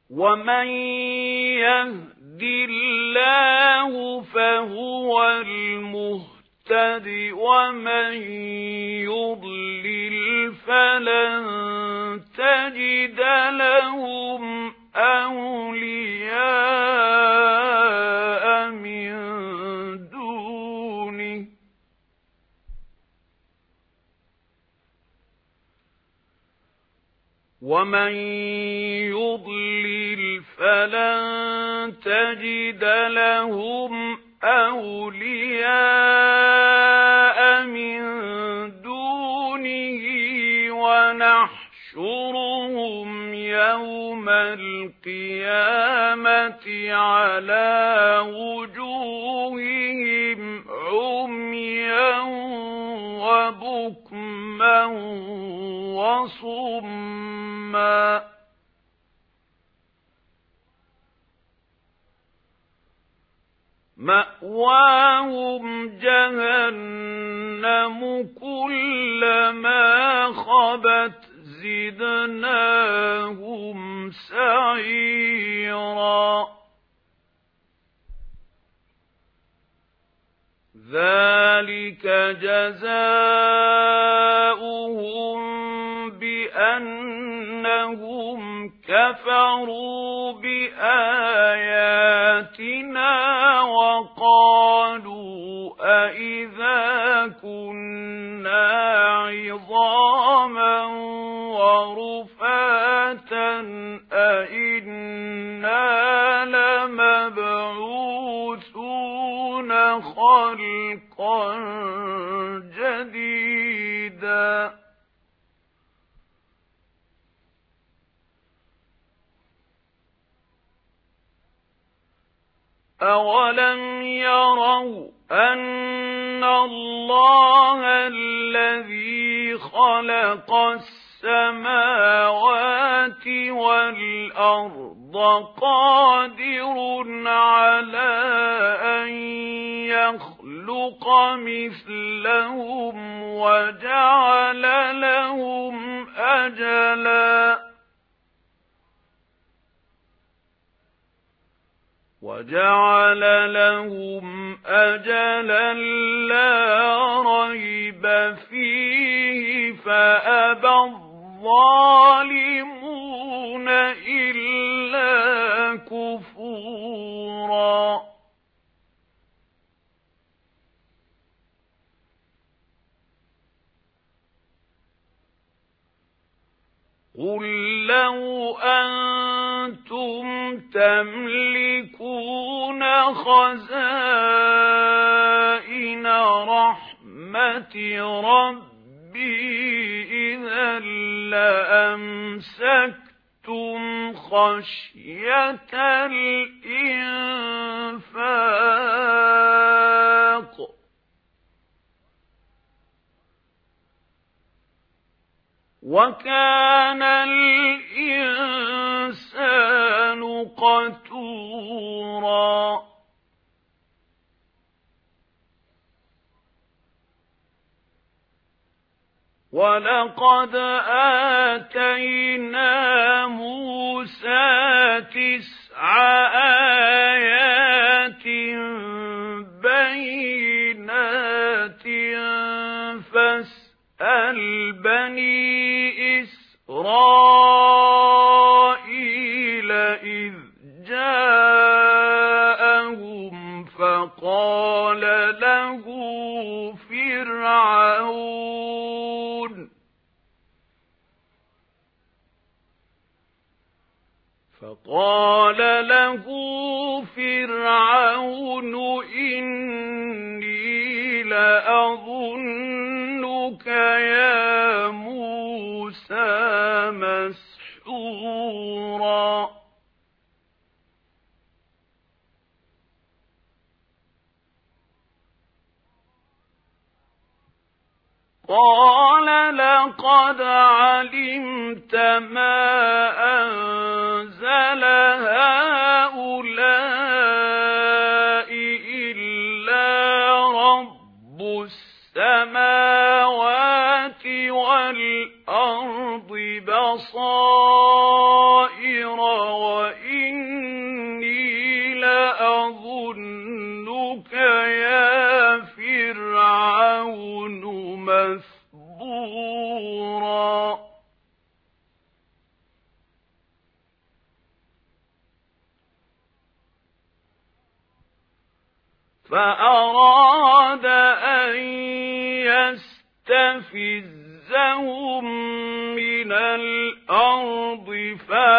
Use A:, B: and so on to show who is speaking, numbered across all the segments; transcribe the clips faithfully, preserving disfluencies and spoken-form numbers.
A: ومن يهد الله فهو المهتد ومن يضلل فلن تجد لهم أولياء من دونه ومن يضلل فلن تجد لهم أولياء من دونه ونحشرهم يوم القيامة على وجوههم عميا وبكما وصما مأواهم جهنم كلما خبت زدناهم سعيرا ذلك جزاؤهم بأنهم كفروا بآياتنا وقالوا أإذا كنا عظاما ورفاتا أإنا لمبعوثون خلقا جديدا أولم يروا أن الله الذي خلق السماوات والأرض قادر على أن يخلق مثلهم وجعل لهم أجلا وجعل لهم أجلا لا ريب فيه فأبى الظالمون إلا كفورا قل لو أنتم تملكون خزائن رحمة ربي إذا لأمسكتم خشية الإنفاق وكان الإنسان قتورا ولقد آتينا موسى تسع آيات بينات فاسأل بني إسرائيل إذ جاءهم فقال له فرعون فقال له فرعون إني لأظنك يا موسى مسحورا قال لقد علمت ما أنزل هؤلاء إلا رب السماوات والأرض بصائر وإني وأظنك يا فرعون مثبورا فأراد أن يستفزهم من الأرض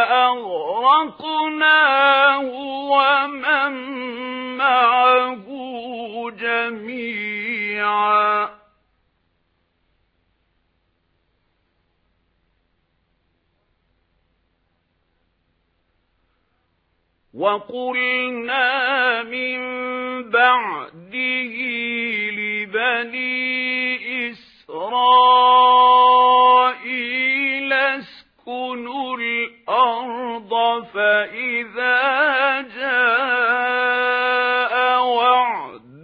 A: فأغرقناه ومن معه جميعا وقلنا من بعده لبني إسرائيل اسكنوا الأرض فإذا جاء وعد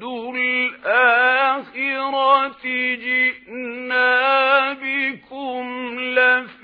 A: الآخرة جئنا بكم لفيفا